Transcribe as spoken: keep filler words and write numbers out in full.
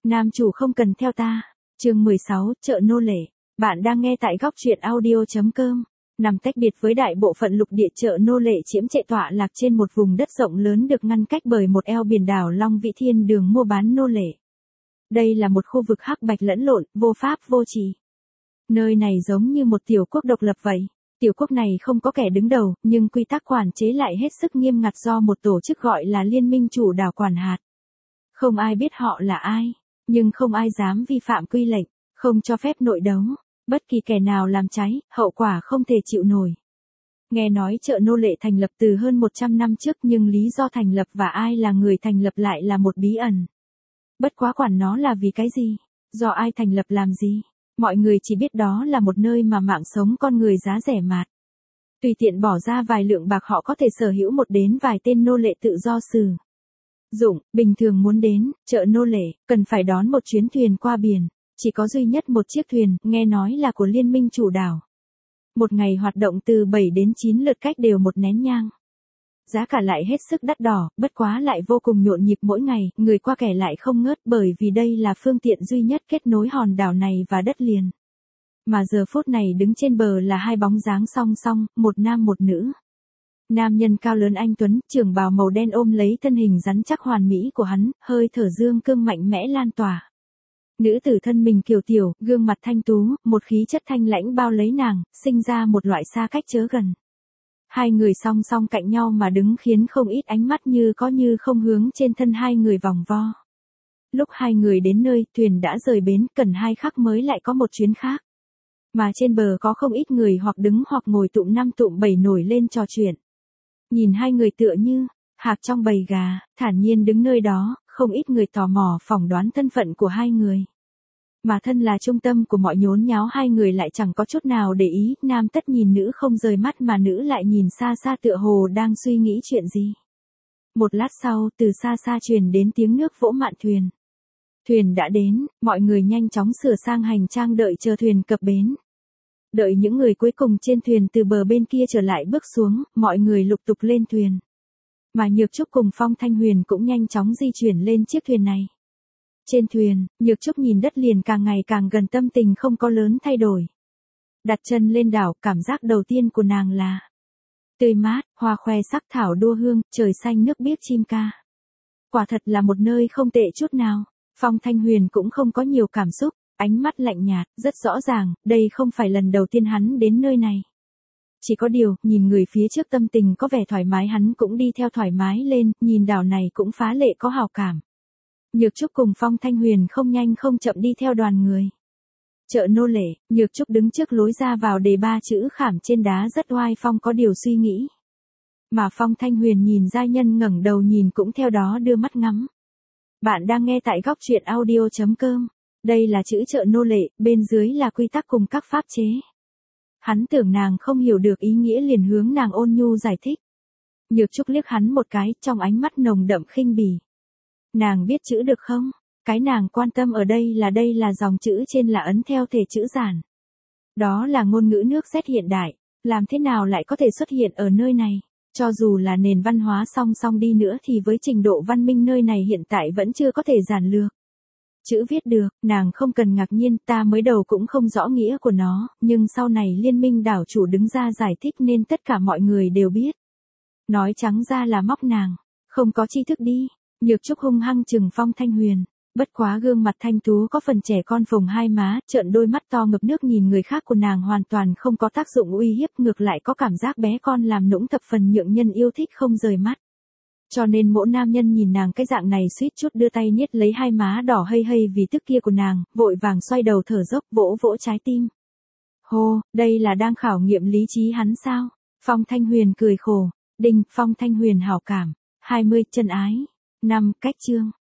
Nam chủ không cần theo ta. Chương mười sáu, chợ nô lệ. Bạn đang nghe tại góc truyện audio chấm com. Nằm tách biệt với đại bộ phận lục địa, chợ nô lệ chiếm trệ tọa lạc trên một vùng đất rộng lớn được ngăn cách bởi một eo biển đảo Long Vĩ Thiên đường mua bán nô lệ. Đây là một khu vực hắc bạch lẫn lộn, vô pháp vô trì. Nơi này giống như một tiểu quốc độc lập vậy. Tiểu quốc này không có kẻ đứng đầu, nhưng quy tắc quản chế lại hết sức nghiêm ngặt do một tổ chức gọi là Liên minh chủ đảo quản hạt. Không ai biết họ là ai, nhưng không ai dám vi phạm quy lệnh, không cho phép nội đấu. Bất kỳ kẻ nào làm trái, hậu quả không thể chịu nổi. Nghe nói chợ nô lệ thành lập từ hơn một trăm năm trước, nhưng lý do thành lập và ai là người thành lập lại là một bí ẩn. Bất quá quản nó là vì cái gì, do ai thành lập làm gì, mọi người chỉ biết đó là một nơi mà mạng sống con người giá rẻ mạt. Tùy tiện bỏ ra vài lượng bạc họ có thể sở hữu một đến vài tên nô lệ tự do sử dụng. Bình thường muốn đến chợ nô lệ, cần phải đón một chuyến thuyền qua biển. Chỉ có duy nhất một chiếc thuyền, nghe nói là của Liên minh chủ đảo. Một ngày hoạt động từ bảy đến chín lượt cách đều một nén nhang. Giá cả lại hết sức đắt đỏ, bất quá lại vô cùng nhộn nhịp mỗi ngày, người qua kẻ lại không ngớt, bởi vì đây là phương tiện duy nhất kết nối hòn đảo này và đất liền. Mà giờ phút này đứng trên bờ là hai bóng dáng song song, một nam một nữ. Nam nhân cao lớn anh tuấn, trưởng bào màu đen ôm lấy thân hình rắn chắc hoàn mỹ của hắn, hơi thở dương cương mạnh mẽ lan tỏa. Nữ tử thân mình kiều tiểu, gương mặt thanh tú, một khí chất thanh lãnh bao lấy nàng, sinh ra một loại xa cách chớ gần. Hai người song song cạnh nhau mà đứng khiến không ít ánh mắt như có như không hướng trên thân hai người vòng vo. Lúc hai người đến nơi, thuyền đã rời bến, cần hai khắc mới lại có một chuyến khác. Mà trên bờ có không ít người hoặc đứng hoặc ngồi tụm năm tụm bảy nổi lên trò chuyện. Nhìn hai người tựa như hạc trong bầy gà, thản nhiên đứng nơi đó, không ít người tò mò phỏng đoán thân phận của hai người. Mà thân là trung tâm của mọi nhốn nháo, hai người lại chẳng có chút nào để ý, nam tất nhìn nữ không rời mắt mà nữ lại nhìn xa xa tựa hồ đang suy nghĩ chuyện gì. Một lát sau, từ xa xa truyền đến tiếng nước vỗ mạn thuyền. Thuyền đã đến, mọi người nhanh chóng sửa sang hành trang đợi chờ thuyền cập bến. Đợi những người cuối cùng trên thuyền từ bờ bên kia trở lại bước xuống, mọi người lục tục lên thuyền. Mà Nhược Trúc cùng Phong Thanh Huyền cũng nhanh chóng di chuyển lên chiếc thuyền này. Trên thuyền, Nhược Trúc nhìn đất liền càng ngày càng gần, tâm tình không có lớn thay đổi. Đặt chân lên đảo, cảm giác đầu tiên của nàng là tươi mát, hoa khoe sắc thảo đua hương, trời xanh nước biếc chim ca. Quả thật là một nơi không tệ chút nào. Phong Thanh Huyền cũng không có nhiều cảm xúc, ánh mắt lạnh nhạt, rất rõ ràng, đây không phải lần đầu tiên hắn đến nơi này. Chỉ có điều, nhìn người phía trước tâm tình có vẻ thoải mái, hắn cũng đi theo thoải mái lên, nhìn đảo này cũng phá lệ có hào cảm. Nhược Trúc cùng Phong Thanh Huyền không nhanh không chậm đi theo đoàn người. Chợ nô lệ, Nhược Trúc đứng trước lối ra vào đề ba chữ khảm trên đá rất oai phong, có điều suy nghĩ. Mà Phong Thanh Huyền nhìn giai nhân ngẩng đầu nhìn cũng theo đó đưa mắt ngắm. Bạn đang nghe tại góc truyện audio chấm com. Đây là chữ chợ nô lệ, bên dưới là quy tắc cùng các pháp chế. Hắn tưởng nàng không hiểu được ý nghĩa liền hướng nàng ôn nhu giải thích. Nhược Trúc liếc hắn một cái, trong ánh mắt nồng đậm khinh bỉ. Nàng biết chữ được không? Cái nàng quan tâm ở đây là đây là dòng chữ trên là ấn theo thể chữ giản. Đó là ngôn ngữ nước Z hiện đại, làm thế nào lại có thể xuất hiện ở nơi này? Cho dù là nền văn hóa song song đi nữa thì với trình độ văn minh nơi này hiện tại vẫn chưa có thể giản lược. Chữ viết được, nàng không cần ngạc nhiên, ta mới đầu cũng không rõ nghĩa của nó, nhưng sau này liên minh đảo chủ đứng ra giải thích nên tất cả mọi người đều biết. Nói trắng ra là móc nàng, không có tri thức đi. Nhược Trúc hung hăng chừng Phong Thanh Huyền, bất quá gương mặt thanh tú có phần trẻ con phồng hai má, trợn đôi mắt to ngập nước nhìn người khác của nàng hoàn toàn không có tác dụng uy hiếp, ngược lại có cảm giác bé con làm nũng thập phần nhượng nhân yêu thích không rời mắt. Cho nên mỗi nam nhân nhìn nàng cái dạng này suýt chút đưa tay niết lấy hai má đỏ hây hây vì tức kia của nàng, vội vàng xoay đầu thở dốc vỗ vỗ trái tim. Hô, đây là đang khảo nghiệm lý trí hắn sao? Phong Thanh Huyền cười khổ. Đinh, Phong Thanh Huyền hảo cảm. hai mươi, chân ái. năm, cách chương.